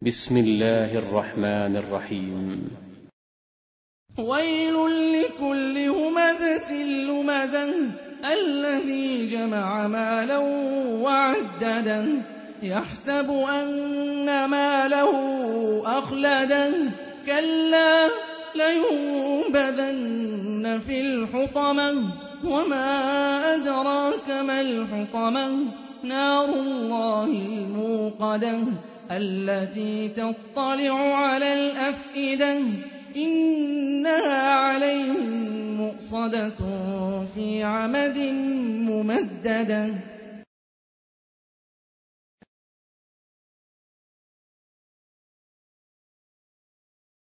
بسم الله الرحمن الرحيم. ويل لكل همزة لمزة الذي جمع مالا وعدده يحسب أن ماله أخلده كلا لينبذن في الحطمة وما أدراك ما الحطمة نار الله الموقدة التي تطلع على الأفئدة إنها عليهم مؤصدة في عمد ممددة